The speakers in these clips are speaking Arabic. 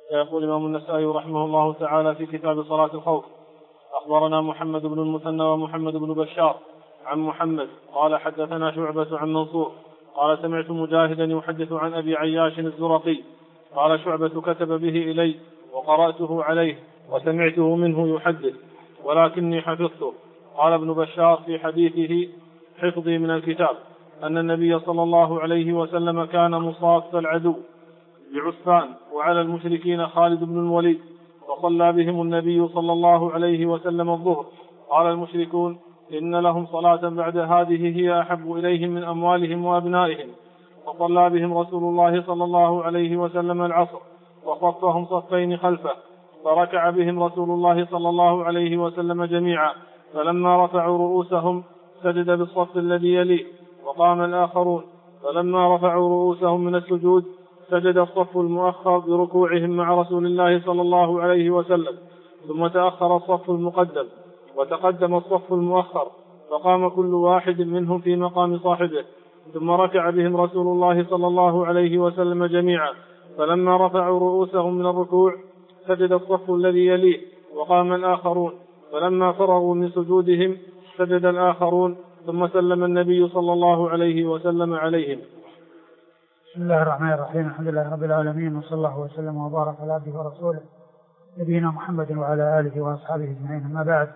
يقول الإمام النسائي رحمه الله تعالى في كتاب صلاة الخوف: أخبرنا محمد بن المثنى ومحمد بن بشار عن محمد قال حدثنا شعبة عن منصور قال سمعت مجاهدا يحدث عن أبي عياش الزرقي قال شعبة كتب به إلي وقرأته عليه وسمعته منه يحدث ولكني حفظته. قال ابن بشار في حديثه حفظي من الكتاب أن النبي صلى الله عليه وسلم كان مصاف العدو بعسفان وعلى المشركين خالد بن الوليد وصلى بهم النبي صلى الله عليه وسلم الظهر. قال المشركون إن لهم صلاة بعد هذه هي أحب إليهم من أموالهم وأبنائهم. وصلى بهم رسول الله صلى الله عليه وسلم العصر وصفهم صفين خلفه فركع بهم رسول الله صلى الله عليه وسلم جميعا فلما رفعوا رؤوسهم سجد بالصف الذي يليه وقام الآخرون فلما رفعوا رؤوسهم من السجود سجد الصف المؤخر بركوعهم مع رسول الله صلى الله عليه وسلم ثم تأخر الصف المقدم وتقدم الصف المؤخر فقام كل واحد منهم في مقام صاحبه ثم ركع بهم رسول الله صلى الله عليه وسلم جميعا فلما رفعوا رؤوسهم من الركوع سجد الصف الذي يليه وقام الآخرون فلما فرغوا من سجودهم سجد الآخرون ثم سلم النبي صلى الله عليه وسلم عليهم. بسم الله الرحمن الرحيم. الحمد لله رب العالمين وصلى الله وسلم وبارك على عبده ورسوله نبينا محمد وعلى آله وأصحابه أجمعين. أما بعد،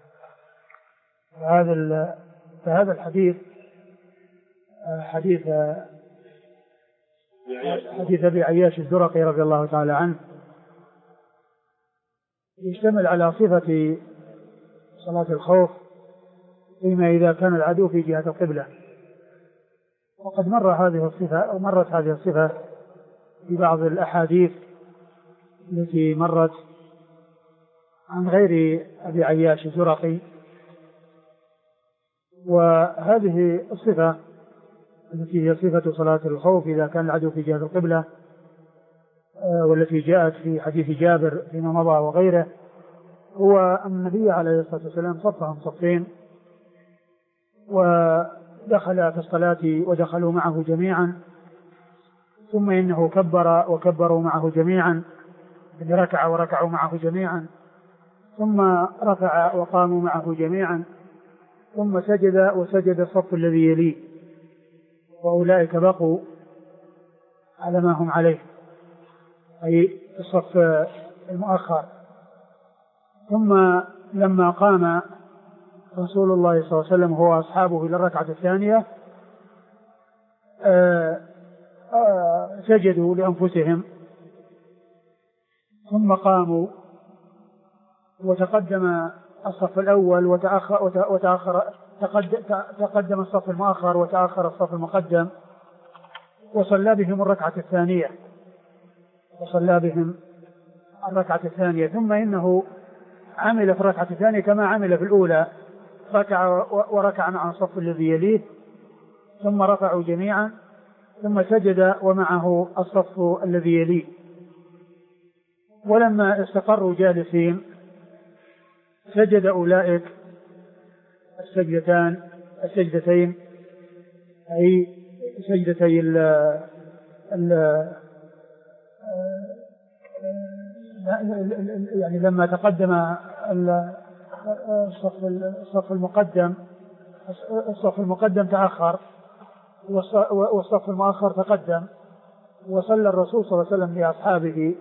فهذا الحديث حديث أبي عياش الزرقي رضي الله تعالى عنه يشتمل على صفة صلاة الخوف فيما إذا كان العدو في جهة القبلة. وقد مرت هذه الصفة في بعض الأحاديث التي مرت عن غير أبي عياش الزرقي. وهذه الصفة التي هي صفة صلاة الخوف إذا كان العدو في جهة القبلة والتي جاءت في حديث جابر فيما مضى وغيره، هو أن النبي عليه الصلاة والسلام صفهم صفين ودخل في الصلاة ودخلوا معه جميعا ثم إنه كبر وكبروا معه جميعا ركع وركعوا معه جميعا ثم رفع وقاموا معه جميعا ثم سجد وسجد الصف الذي يليه وأولئك بقوا على ما هم عليه أي الصف المؤخر. ثم لما قام رسول الله صلى الله عليه وسلم هو أصحابه إلى الركعة الثانية سجدوا لأنفسهم ثم قاموا وتقدم الصف الأول تقدم الصف المؤخر وتأخر الصف المقدم وصلى بهم الركعة الثانية ثم إنه عمل في الركعة الثانية كما عمل في الأولى، وركع مع الصف الذي يليه ثم رفعوا جميعا ثم سجد ومعه الصف الذي يليه. ولما استقروا جالسين سجد أولئك السجدتين أي سجدتي يعني لما تقدم الصف المقدم تأخر والصف المؤخر تقدم وصلى الرسول صلى الله عليه وسلم لأصحابه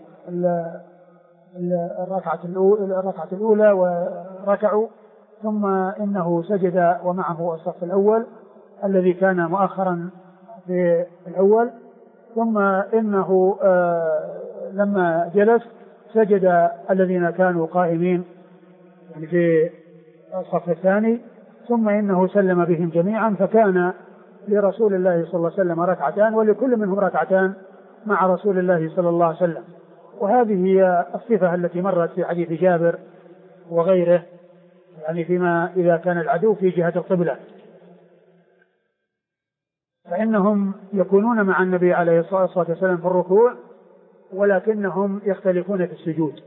الركعة الأولى وركعوا ثم إنه سجد ومعه الصف الأول الذي كان مؤخرا في الأول ثم إنه لما جلس سجد الذين كانوا قائمين في الصف الثاني ثم إنه سلم بهم جميعا فكان لرسول الله صلى الله عليه وسلم ركعتان ولكل منهم ركعتان مع رسول الله صلى الله عليه وسلم. وهذه هي الصفة التي مرت في حديث جابر وغيره يعني فيما إذا كان العدو في جهة القبلة فإنهم يكونون مع النبي عليه الصلاة والسلام في الركوع ولكنهم يختلفون في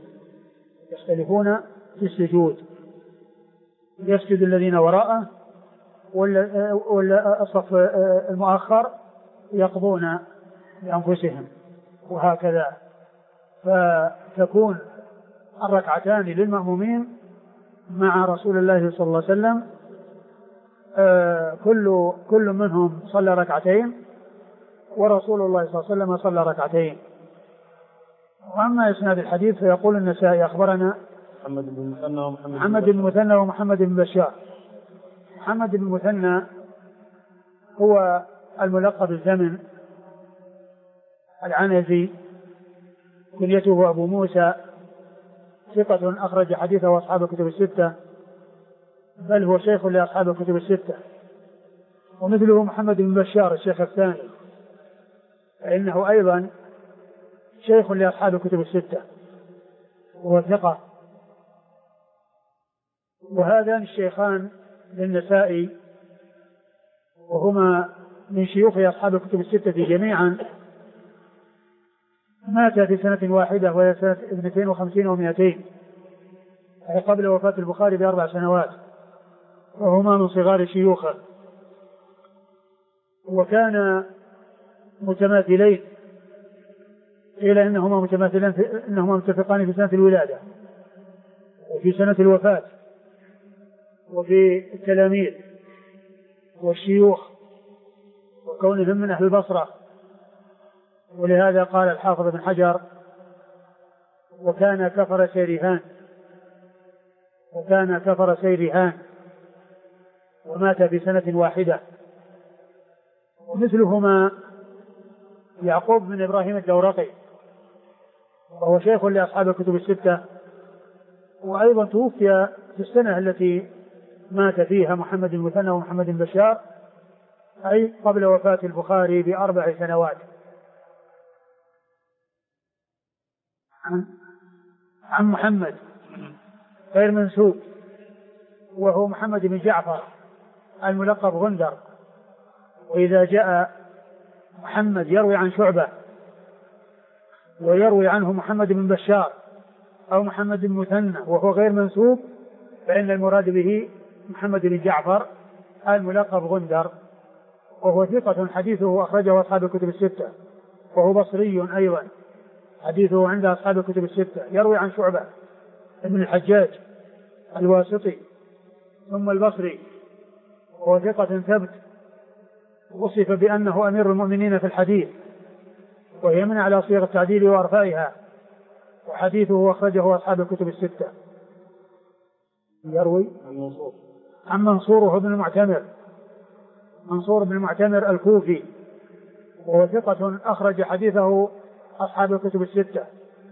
السجود يسجد الذين وراءه والصف المؤخر يقضون بأنفسهم وهكذا. فتكون الركعتان للمأمومين مع رسول الله صلى الله عليه وسلم، كل منهم صلى ركعتين ورسول الله صلى الله عليه وسلم صلى ركعتين. وأما إسناد الحديث فيقول النسائي أخبرنا محمد بن المثنى ومحمد بن بشار. محمد بن المثنى هو الملقب بالزمن العنزي، كنيته أبو موسى، ثقة أخرج حديثه أصحاب الكتب الستة، بل هو شيخ لأصحاب الكتب الستة. ومثله محمد بن بشار الشيخ الثاني، فإنه أيضا شيخ لأصحاب الكتب الستة وهو ثقة. وهذان الشيخان للنسائي وهما من شيوخ أصحاب الكتب الستة جميعا، مات في سنة واحدة وهي سنة 52 و200، أي قبل وفاة البخاري ب4 سنوات، وهما من صغار شيوخه. وكان متماثلين، قيل إنهما متفقان في سنة الولادة وفي سنة الوفاة وفي التلاميذ والشيوخ وكونهم من أهل البصرة. ولهذا قال الحافظ بن حجر: وكان كفر سيرهان ومات في سنة واحدة. ومثلهما يعقوب بن إبراهيم الدورقي، وهو شيخ لأصحاب الكتب الستة، وأيضا توفي في السنة التي مات فيها محمد بن المثنى ومحمد بن بشار، أي قبل وفاة البخاري ب4 سنوات. عن محمد غير منسوب، وهو محمد بن جعفر الملقب غندر. وإذا جاء محمد يروي عن شعبة ويروي عنه محمد بن بشار أو محمد بن مثنى وهو غير منسوب، فإن المراد به محمد بن جعفر الملقب غندر، وهو ثقة حديثه أخرجه أصحاب الكتب الستة، وهو بصري أيضا، حديثه عند أصحاب الكتب الستة. يروي عن شعبة ابن الحجاج الواسطي ثم البصري، وهو ثقة ثبت، وصف بأنه أمير المؤمنين في الحديث، وهي من على صيغ التعديل وأرفائها، وحديثه أخرجه أصحاب الكتب الستة. يروي عن منصور بن المعتمر، منصور بن المعتمر الكوفي، وهو ثقة أخرج حديثه أصحاب الكتب الستة.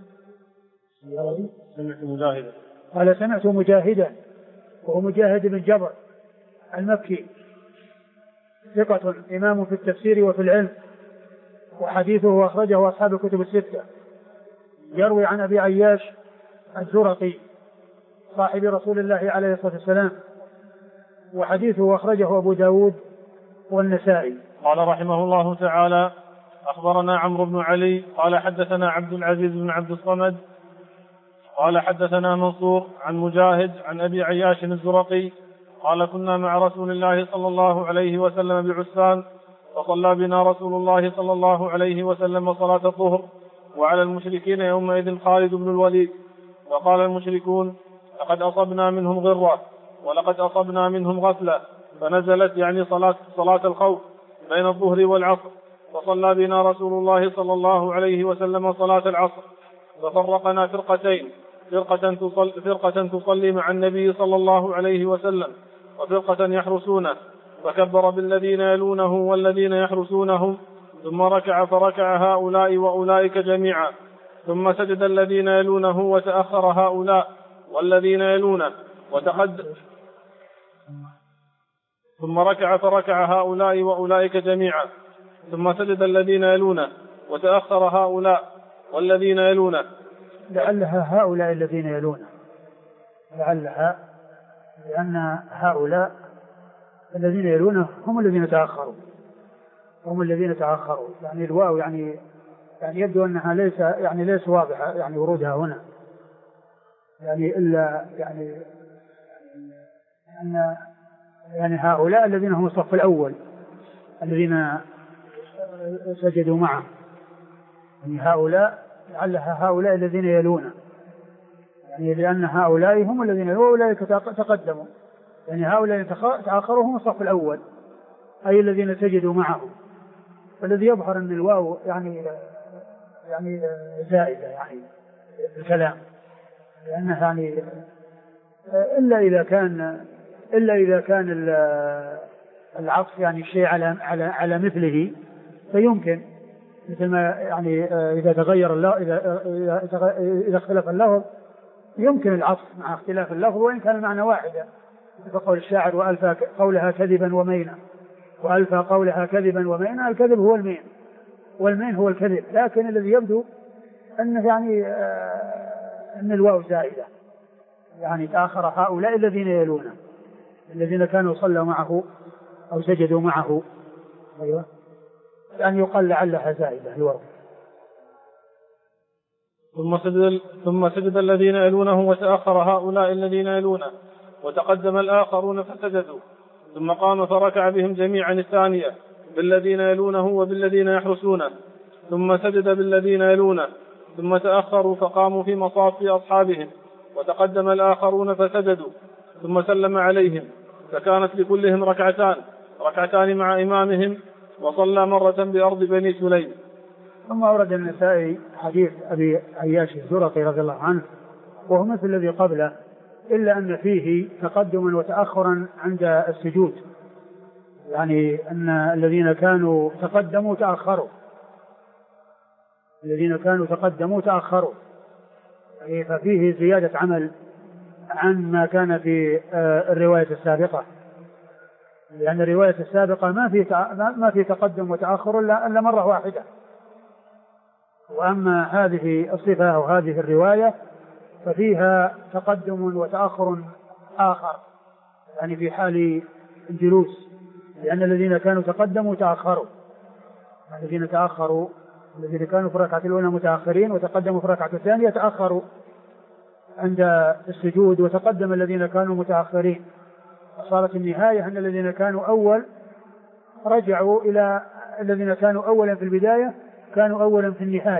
قال: سمعت مجاهدا، وهو مجاهد بن جبر المكي، ثقة إمام في التفسير وفي العلم، وحديثه أخرجه أصحاب الكتب الستة. يروي عن أبي عياش الزرقي صاحب رسول الله عليه الصلاة والسلام، وحديثه أخرجه أبو داود والنسائي. قال رحمه الله تعالى: أخبرنا عمرو بن علي قال حدثنا عبد العزيز بن عبد الصمد قال حدثنا منصور عن مجاهد عن أبي عياش الزرقي قال: كنا مع رسول الله صلى الله عليه وسلم بعسفان، فصلى بنا رسول الله صلى الله عليه وسلم صلاة الظهر، وعلى المشركين يومئذ خالد بن الوليد، وقال المشركون: لقد أصبنا منهم غرة ولقد أصبنا منهم غفلة، فنزلت يعني صلاة الخوف بين الظهر والعصر، فصلى بنا رسول الله صلى الله عليه وسلم صلاة العصر، ففرقنا فرقتين، فرقة تصلي مع النبي صلى الله عليه وسلم وفرقة يحرسونه، فكبر بالذين يلونه والذين يحرسونهم، ثم ركع فركع هؤلاء وأولئك جميعا، ثم سجد الذين يلونه وتأخر هؤلاء والذين يلونه ثم ركع فركع هؤلاء وأولئك جميعا، ثم سجد الذين يلونه وتأخر هؤلاء والذين يلونه. لعلها هؤلاء الذين يلونه، لعلها، لأن هؤلاء الذين يلونه هم الذين تأخروا، يعني الواو يعني يبدو أنها ليس واضحة يعني ورودها هنا، يعني إلا يعني هؤلاء الذين هم الصف الأول الذين سجدوا معه، يعني هؤلاء لعلها هؤلاء الذين يلون، يعني لأن هؤلاء هم الذين يلون وأولئك تقدموا، يعني هؤلاء تأخروا هم الصف الأول أي الذين سجدوا معه. والذي يظهر أن الواو يعني زائدة يعني الكلام، لأنها يعني إلا إذا كان العطف يعني شيء على مثله فيمكن، مثل ما يعني إذا تغير اللفظ إذا اختلف اللفظ يمكن العطف مع اختلاف اللفظ وإن كان المعنى واحدا، فقول الشاعر وألفى قولها كذبا ومينا، وألفى قولها كذبا ومينا، الكذب هو المين والمين هو الكذب، لكن الذي يبدو أنه يعني أن الواو زائدة، يعني تأخر هؤلاء الذين يلونه الذين كانوا صلوا معه أو سجدوا معه. أيوة، يعني يقال لعلها زائدة الواو. ثم سجد الذين يلونه وتأخر هؤلاء الذين يلونه وتقدم الآخرون فسجدوا، ثم قام فركع بهم جميعا الثانية بالذين يلونه وبالذين يحرسونه، ثم سجد بالذين يلونه، ثم تأخروا فقاموا في مصاف أصحابهم وتقدم الآخرون فسجدوا، ثم سلم عليهم، فكانت لكلهم ركعتان مع إمامهم، وصلى مرة بأرض بني سليم. ثم أورد النسائي حديث أبي عياش الزرقي رضي الله عنه وهو مثل الذي قبله، إلا أن فيه تقدما وتأخرا عند السجود، يعني أن الذين كانوا تقدموا تأخروا، ففيه زيادة عمل عن ما كان في الرواية السابقة، لأن الرواية السابقة ما في تقدم وتأخر إلا مرة واحدة، وأما هذه الصفة أو هذه الرواية ففيها تقدم وتأخر آخر، يعني في حال الجلوس، لأن الذين كانوا تقدموا تأخروا، الذين كانوا في الركعة الأولى متأخرين وتقدموا في الركعة الثانية تأخروا عند السجود، وتقدم الذين كانوا متأخرين، وصارت النهاية أن الذين كانوا أول رجعوا إلى الذين كانوا أولا في البداية، كانوا أولا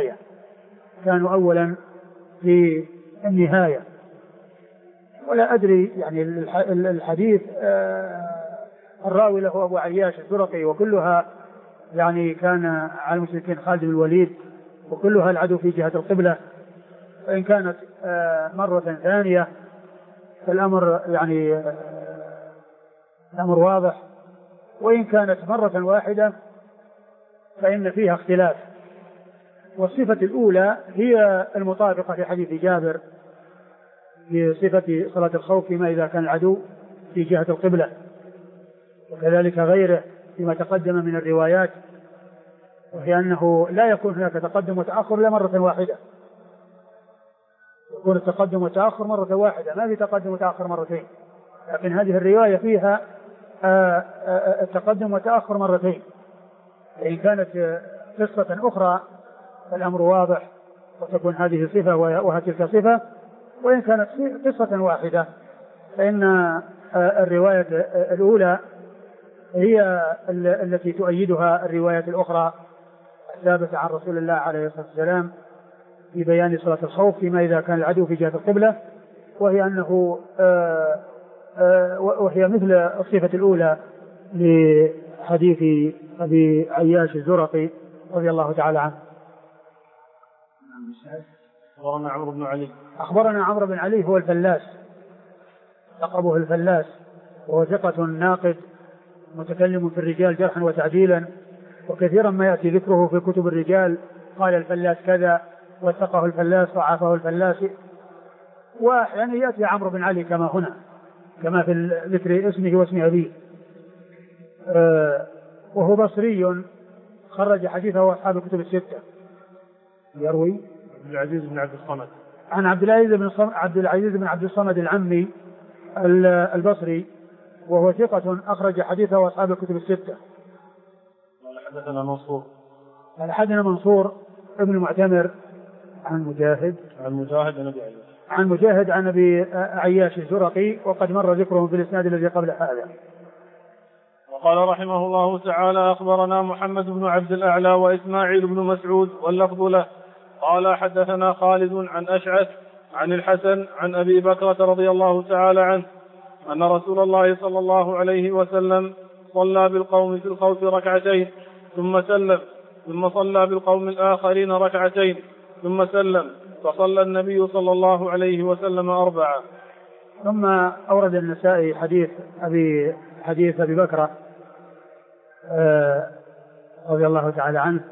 في النهاية. ولا أدري يعني الحديث الراوي له أبو عياش الزرقي، وكلها يعني كان على المشركين خالد بن الوليد، وكلها العدو في جهة القبلة، فإن كانت مرة ثانية فالأمر يعني الأمر واضح، وإن كانت مرة واحدة فإن فيها اختلاف. والصفة الأولى هي المطابقة في حديث جابر بصفة صلاة الخوف فيما إذا كان العدو في جهة القبلة، وكذلك غيره فيما تقدم من الروايات، وهي أنه لا يكون هناك تقدم وتأخر إلا مرة واحدة، يكون التقدم والتأخر مرة واحدة، ما في تقدم وتأخر مرتين، لكن هذه الرواية فيها التقدم والتأخر مرتين. إن كانت قصة أخرى فالأمر واضح وتكون هذه صفة وهتلك صفة، وإن كانت قصة واحدة فإن الرواية الأولى هي التي تؤيدها الرواية الأخرى الثابتة عن رسول الله عليه الصلاة والسلام في بيان صلاة الخوف فيما إذا كان العدو في جهة القبلة، وهي مثل الصفة الأولى لحديث أبي عياش الزرقي رضي الله تعالى عنه. أخبرنا عمرو بن علي هو الفلاس، لقبه الفلاس، وهو ثقة ناقد متكلم في الرجال جرحا وتعديلا، وكثيرا ما يأتي ذكره في كتب الرجال، قال الفلاس كذا، وثقه الفلاس وعافه الفلاس، وأحيانا يأتي عمرو بن علي كما هنا، كما في ذكر اسمه واسم أبيه. وهو بصري خرج حديثه أصحاب الكتب الستة. يروي عبد العزيز بن عبد الصمد عن عبد العزيز بن عبد الصمد العمي البصري، وهو ثقة أخرج حديثه أصحاب الكتب الستة. حدثنا منصور ابن المعتمر عن مجاهد عن أبي عياش الزرقي، وقد مر ذكرهم في الإسناد الذي قبل هذا. وقال رحمه الله تعالى: أخبرنا محمد بن عبد الأعلى وإسماعيل بن مسعود واللفظ له قال حدثنا خالد عن أشعث عن الحسن عن أبي بكرة رضي الله تعالى عنه أن رسول الله صلى الله عليه وسلم صلى بالقوم في الخوف ركعتين ثم سلم، ثم صلى بالقوم الآخرين ركعتين ثم سلم، فصلى النبي صلى الله عليه وسلم 4. ثم أورد النسائي حديث أبي بكرة رضي الله تعالى عنه،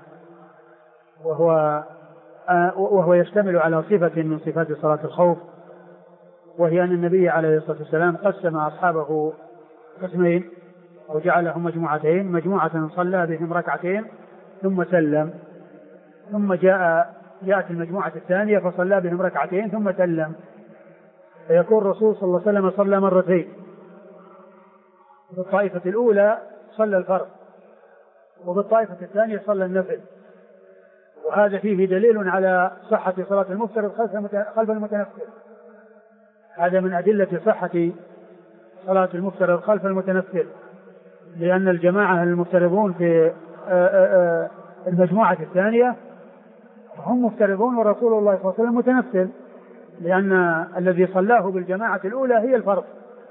وهو يشتمل على صفة من صفات صلاة الخوف، وهي أن النبي عليه الصلاة والسلام قسم أصحابه قسمين وجعلهم مجموعتين، مجموعة صلى بهم ركعتين ثم سلم، ثم جاءت المجموعة الثانية فصلى بهم ركعتين ثم سلم، فيكون الرسول صلى الله عليه وسلم صلى مرتين. بالطائفة الأولى صلى الفرض، وبالطائفة الثانية صلى النفل، وهذا فيه دليل على صحة صلاة المفترض خلف المتنفل. هذا من أدلة صحة صلاة المفترض خلف المتنفل، لأن الجماعة المفترضون في المجموعة الثانية هم مفترضون ورسول الله صلى الله عليه وسلم متنفل، لأن الذي صلاه بالجماعة الأولى هي الفرض،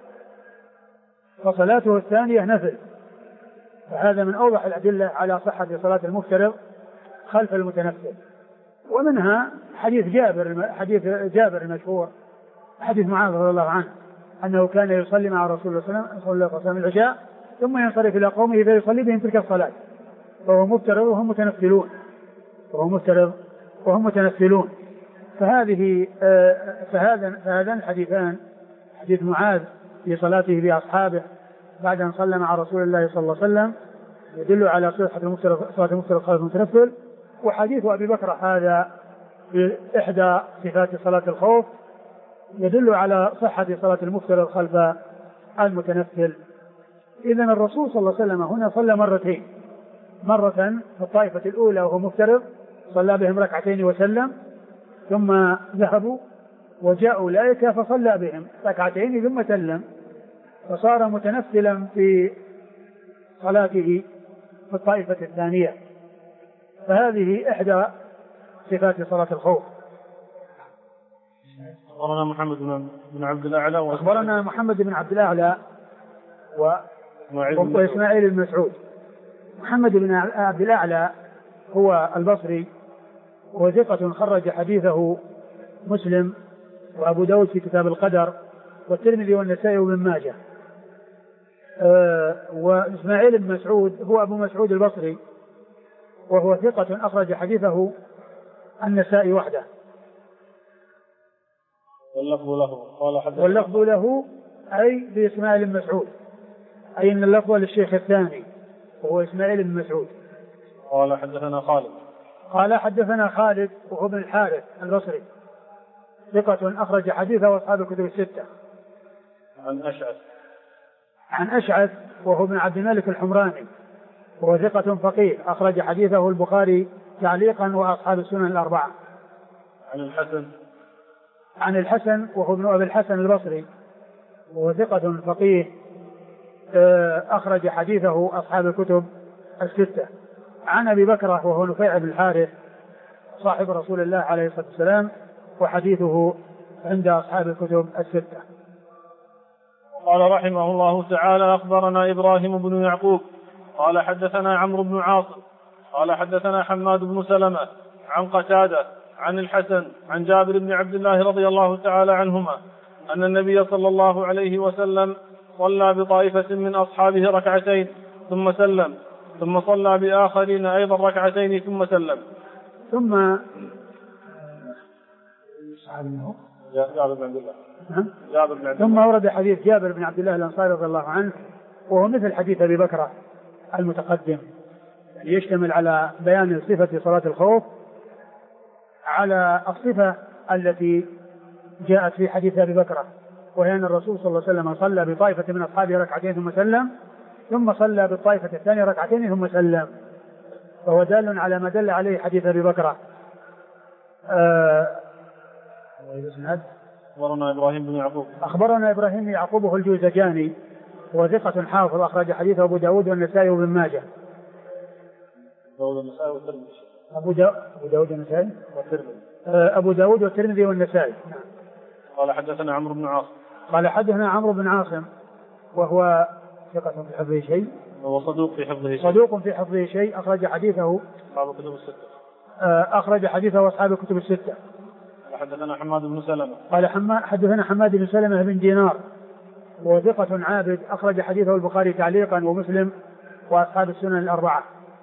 فصلاته الثانية نفل. فهذا من أوضح الأدلة على صحة صلاة المفترض خلف المتنفل. ومنها حديث جابر المشهور، حديث معاذ رضي الله عنه أنه كان يصلي مع رسول الله صلى الله عليه وسلم العشاء ثم ينصرف إلى قومه فيصلي بهم تلك الصلاة، فهو مفترض وهم متنفلون. فهذان الحديثان، حديث معاذ في صلاته بأصحابه بعد أن صلى مع رسول الله صلى الله عليه وسلم يدل على صحة صلاة المفترض خلف المتنفل، وحديث أبي بكر هذا في إحدى صفات صلاة الخوف يدل على صحة صلاة المفترض خلف المتنفل. إذن الرسول صلى الله عليه وسلم هنا صلى مرتين، مرة في الطائفة الأولى وهو مفترض صلى بهم ركعتين وسلم، ثم ذهبوا وجاءوا أولئك فصلى بهم ركعتين ثم سلم، فصار متنفلا في صلاته في الطائفة الثانية. فهذه إحدى صفات صلاة الخوف. أخبرنا محمد بن عبد الأعلى أخبرنا محمد بن عبد الأعلى وإسماعيل بن مسعود. محمد بن عبد الأعلى هو البصري، وثقة خرج حديثه مسلم وأبو داود في كتاب القدر والترمذي والنسائي وابن ماجه. وإسماعيل بن مسعود هو أبو مسعود البصري، وهو ثقة أخرج حديثه النسائي وحده. واللفظ له أي بإسماعيل بن مسعود، أي أن اللفظ للشيخ الثاني وهو إسماعيل بن مسعود. قال حدثنا خالد وهو ابن الحارث البصري، ثقة أخرج حديثه وأصحاب الكتب الستة. عن أشعث وهو ابن عبد الملك الحمراني، وهو ثقة فقيه أخرج حديثه البخاري تعليقا وأصحاب السنن الأربعة. عن الحسن وهو ابن أبي الحسن البصري، وهو ثقة فقيه أخرج حديثه أصحاب الكتب الستة. عن أبي بكرة وهو نفيع بن الحارث صاحب رسول الله عليه الصلاة والسلام، وحديثه عند أصحاب الكتب الستة. قال رحمه الله تعالى: أخبرنا إبراهيم بن يعقوب قال حدثنا عمرو بن عاصم قال حدثنا حماد بن سلمة عن قتادة عن الحسن عن جابر بن عبد الله رضي الله تعالى عنهما أن النبي صلى الله عليه وسلم صلى بطائفة من أصحابه ركعتين ثم سلم، ثم صلى بآخرين أيضا ركعتين ثم سلم. ثم ثم ورد حديث جابر بن عبد الله الأنصاري رضي الله عنه، وهو مثل حديث أبي بكر المتقدم، يشتمل على بيان صفة صلاة الخوف على الصفة التي جاءت في حديث أبي بكر، وهي أن الرسول صلى الله عليه وسلم صلى بطائفة من أصحابه ركعتين ثم سلم، ثم صلى بالطائفة الثانية ركعتين ثم سلم، فهو دال على ما دل عليه حديث أبي بكر. أخبرنا إبراهيم بن يعقوب هو الجوزجاني، وثقة حافظ أخرج حديثه أبو داود والنسائي وابن ماجه. أبو داود والنسائي والترمذي. أبو داود والترمذي والنسائي. نعم. قال حدثنا عمرو بن عاصم. قال حدثنا عمرو بن عاصم وهو ثقة في حفظه شيء. هو صدوق في حفظه شيء. صدوق في حفظه شيء. أخرج حديثه أصحاب الكتب الستة. أخرج حديثه أصحاب الكتب الستة. حدثنا حماد بن سلمة. قال حدثنا حماد بن سلمة بن دينار وهو ثقة عابد أخرج حديثه البخاري تعليقا ومسلم وأصحاب السنن الأربعة.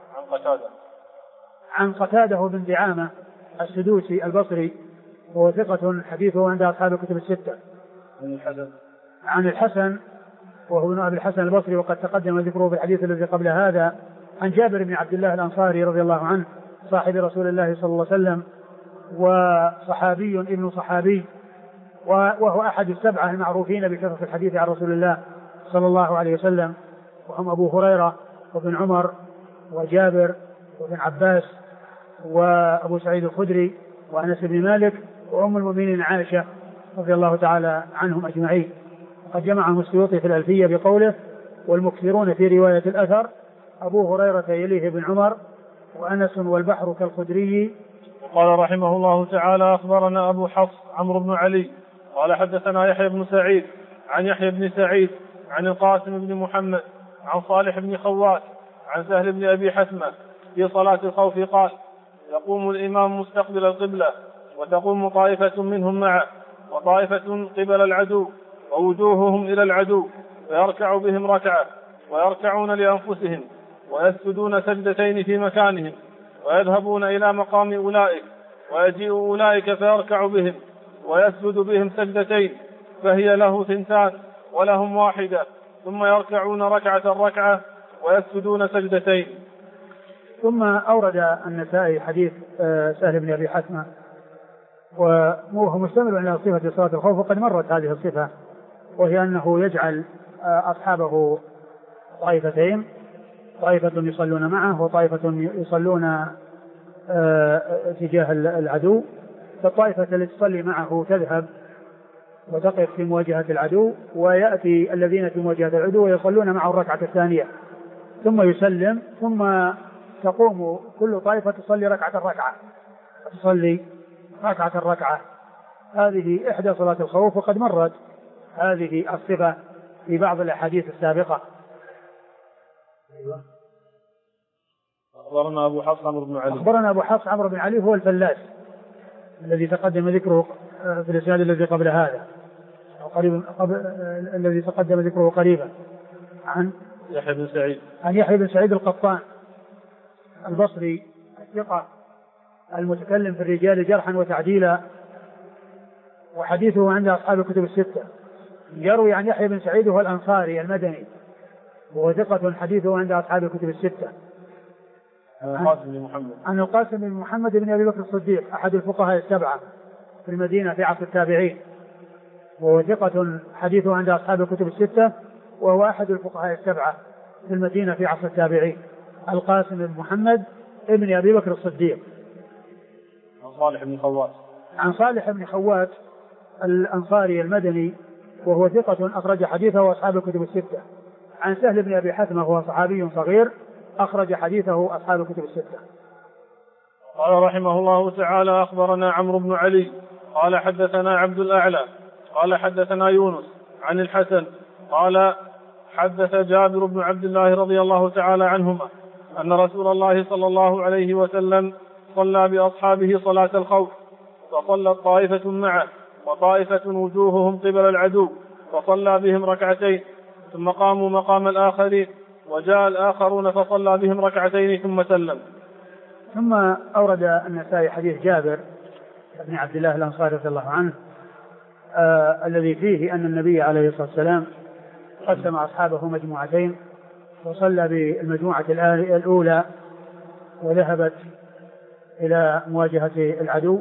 عن قتادة بن دعامة السدوسي البصري وهو ثقة حديثه عند أصحاب الكتب الستة. عن الحسن وهو ابن أبي الحسن البصري وقد تقدم ذكره في الحديث الذي قبل هذا. عن جابر بن عبد الله الأنصاري رضي الله عنه صاحب رسول الله صلى الله عليه وسلم وصحابي ابن صحابي وهو أحد السبعة المعروفين بكثرة الحديث عن رسول الله صلى الله عليه وسلم وهم أبو هريرة وابن عمر وجابر وابن عباس وأبو سعيد الخدري وأنس بن مالك وأم المؤمنين عائشة رضي الله تعالى عنهم أجمعين. قد جمعهم السيوطي في الألفية بقوله والمكثرون في رواية الأثر أبو هريرة يليه بن عمر وأنس والبحر كالخدري. قال رحمه الله تعالى أخبرنا أبو حفص عمرو بن علي قال حدثنا يحيى بن سعيد عن يحيى بن سعيد عن القاسم بن محمد عن صالح بن خوات عن سهل بن أبي حثمة في صلاة الخوف قال يقوم الإمام مستقبل القبلة وتقوم طائفة منهم معه وطائفة قبل العدو ووجوههم إلى العدو فيركع بهم ركعة ويركعون لأنفسهم ويسجدون سجدتين في مكانهم ويذهبون إلى مقام أولئك ويجيء أولئك فيركع بهم ويسجد بهم سجدتين فهي له ثنتان ولهم واحدة ثم يركعون ركعة ويسجدون سجدتين. ثم أورد النسائي حديث سهل بن أبي حثمة وهو مشتمل على صفة صلاة الخوف وقد مرت هذه الصفة وهي أنه يجعل أصحابه طائفتين طائفة يصلون معه وطائفة يصلون تجاه العدو. فالطائفة التي تصلي معه تذهب وتقف في مواجهة العدو ويأتي الذين في مواجهة العدو ويصلون معه الركعة الثانية ثم يسلم ثم تقوم كل طائفة تصلي ركعة ركعة. هذه إحدى صلاة الخوف وقد مرت هذه الصفة في بعض الأحاديث السابقة. أخبرنا أبو حفص عمرو بن علي هو الفلاس الذي تقدم ذكره في الإسناد الذي قبل هذا الذي تقدم ذكره قريبا. عن يحيى بن سعيد القطان البصري الثقة المتكلم في الرجال جرحا وتعديلا وحديثه عند أصحاب الكتب الستة. يروي عن يحيى بن سعيد وهو الأنصاري المدني وهو ثقة حديثه عند أصحاب الكتب الستة. عن القاسم بن محمد بن أبي بكر الصديق أحد الفقهاء السبعة في المدينة في عصر التابعين وهو ثقة حديثه عند أصحاب الكتب الستة وهو أحد الفقهاء السبعة في المدينة في عصر التابعين. القاسم بن محمد بن أبي بكر الصديق. عن صالح بن خوات الأنصاري المدني وهو ثقة أخرج حديثه أصحاب الكتب الستة. عن سهل بن أبي حثمة وهو صحابي صغير أخرج حديثه أصحاب الكتب الستة. قال رحمه الله تعالى أخبرنا عمرو بن علي قال حدثنا عبد الأعلى قال حدثنا يونس عن الحسن قال حدث جابر بن عبد الله رضي الله تعالى عنهما أن رسول الله صلى الله عليه وسلم صلى بأصحابه صلاة الخوف فصلت طائفة معه وطائفة وجوههم قبل العدو فصلى بهم ركعتين ثم قاموا مقام الآخرين وجاء الآخرون فصلى بهم ركعتين ثم سلم. ثم أورد النسائي حديث جابر بن عبد الله الأنصاري رضي الله عنه الذي فيه أن النبي عليه الصلاة والسلام قسم أصحابه مجموعتين وصلى بالمجموعة الأولى وذهبت إلى مواجهة العدو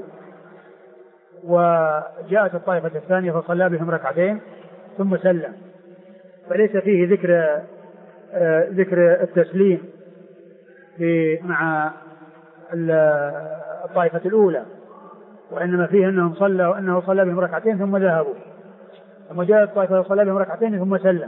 وجاءت الطائفة الثانية فصلى بهم ركعتين ثم سلم. فليس فيه ذكر التسليم مع الطائفة الأولى وإنما فيه أنه صلى بهم ركعتين ثم ذهبوا ثم جاءت الطائفة وصلى بهم ركعتين ثم سلم.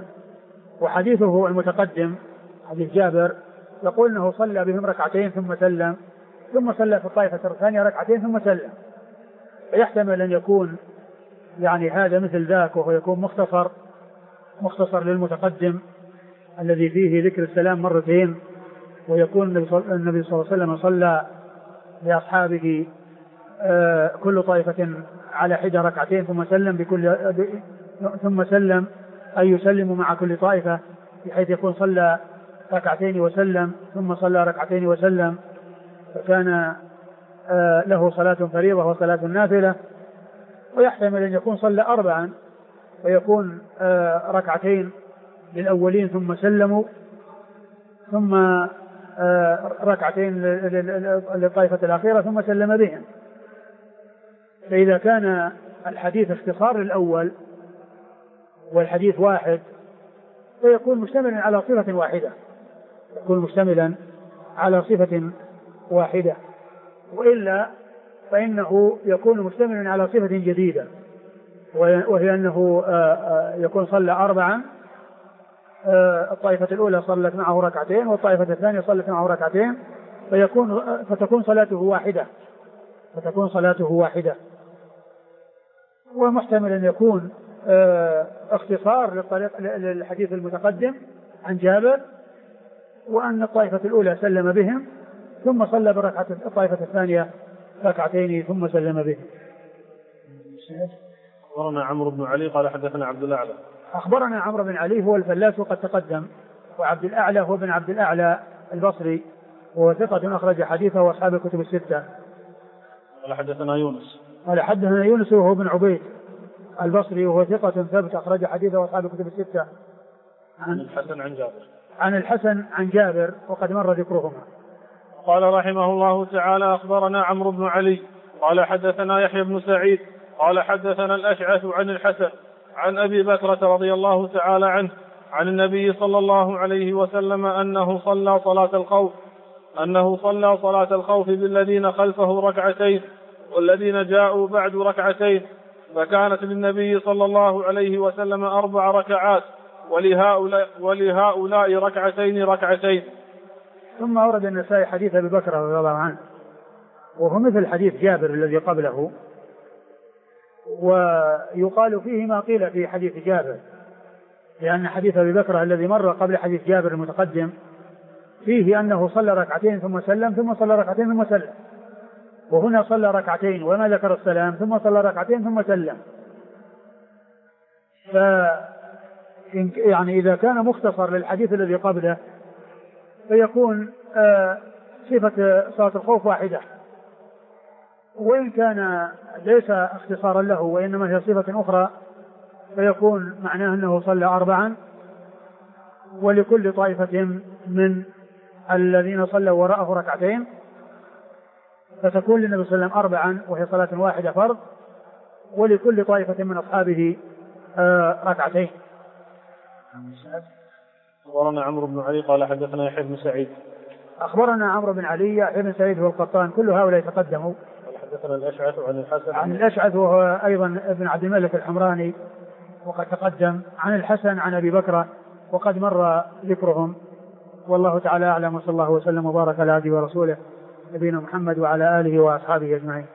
وحديثه المتقدم حديث جابر يقول أنه صلى بهم ركعتين ثم سلم ثم صلى في الطائفة الثانية ركعتين ثم سلم. فيحتمل أن يكون يعني هذا مثل ذاك، وهو يكون مختصر للمتقدم الذي فيه ذكر السلام مرتين، ويكون النبي صلى الله عليه وسلم صلى لأصحابه كل طائفة على حدة ركعتين ثم سلم أي يسلم مع كل طائفة، بحيث يكون صلى ركعتين وسلم ثم صلى ركعتين وسلم، فكان له صلاة فريضة وصلاة نافلة. ويحتمل أن يكون صلى 4 ويكون ركعتين للأولين ثم سلموا، ثم ركعتين للطائفة الأخيرة ثم سلم بهم. فإذا كان الحديث اختصار للأول والحديث واحد فيكون مشتملا على صفة واحدة، وإلا فإنه يكون مشتملا على صفة جديدة، وهي أنه يكون صلى 4، الطائفة الأولى صلت معه ركعتين والطائفة الثانية صلت معه ركعتين، فتكون صلاته واحدة. ومحتمل أن يكون اختصار للحديث المتقدم عن جابر، وأن الطائفة الأولى سلم بهم ثم صلى بركعة الطائفة الثانية ركعتين ثم سلم بهم. أخبرنا عمرو بن علي قال حدثنا عبد الأعلى. أخبرنا عمرو بن علي هو الفلاس وقد تقدم، وعبد الأعلى هو بن عبد الأعلى البصري وهو ثقة أخرج حديثه وأصحاب الكتب الستة. قال حدثنا يونس وهو بن عبيد البصري وهو ثقة ثبت أخرج حديثه وأصحاب الكتب الستة. عن الحسن عن جابر وقد مر ذكرهما. قال رحمه الله تعالى: أخبرنا عمرو بن علي قال حدثنا يحيى بن سعيد قال حدثنا الأشعث عن الحسن عن أبي بكرة رضي الله تعالى عنه عن النبي صلى الله عليه وسلم أنه صلى صلاة الخوف بالذين خلفه ركعتين والذين جاءوا بعد ركعتين، فكانت للنبي صلى الله عليه وسلم 4 ركعات ولهؤلاء ركعتين. ثم أورد النسائي حديث أبي بكر رضي الله عنه وهو مثل حديث جابر الذي قبله، ويقال فيه ما قيل في حديث جابر، لأن حديث أبي بكر الذي مر قبل حديث جابر المتقدم فيه أنه صلى ركعتين ثم سلم ثم صلى ركعتين ثم سلم، وهنا صلى ركعتين وما ذكر السلام ثم صلى ركعتين ثم سلم. يعني إذا كان مختصر للحديث الذي قبله فيكون صفة صلاة الخوف واحدة، وإن كان ليس اختصارا له وإنما هي صفة أخرى فيكون معناه أنه صلى 4 ولكل طائفة من الذين صلوا وراءه ركعتين، فتكون للنبي صلى الله عليه وسلم 4 وهي صلاة واحدة فرض، ولكل طائفة من أصحابه ركعتين. أخبرنا عمرو بن علي قال حدثنا يحيى بن سعيد. أخبرنا عمرو بن علي يحيى بن سعيد هو القطان، كل هؤلاء تقدموا. حدثنا الأشعث عن الحسن عن الأشعث وهو أيضا ابن عبد الملك الحمراني وقد تقدم. عن الحسن عن أبي بكر وقد مر ذكرهم. والله تعالى أعلم، وصلى الله وسلم وبارك على عبده ورسوله نبينا محمد وعلى آله وأصحابه أجمعين.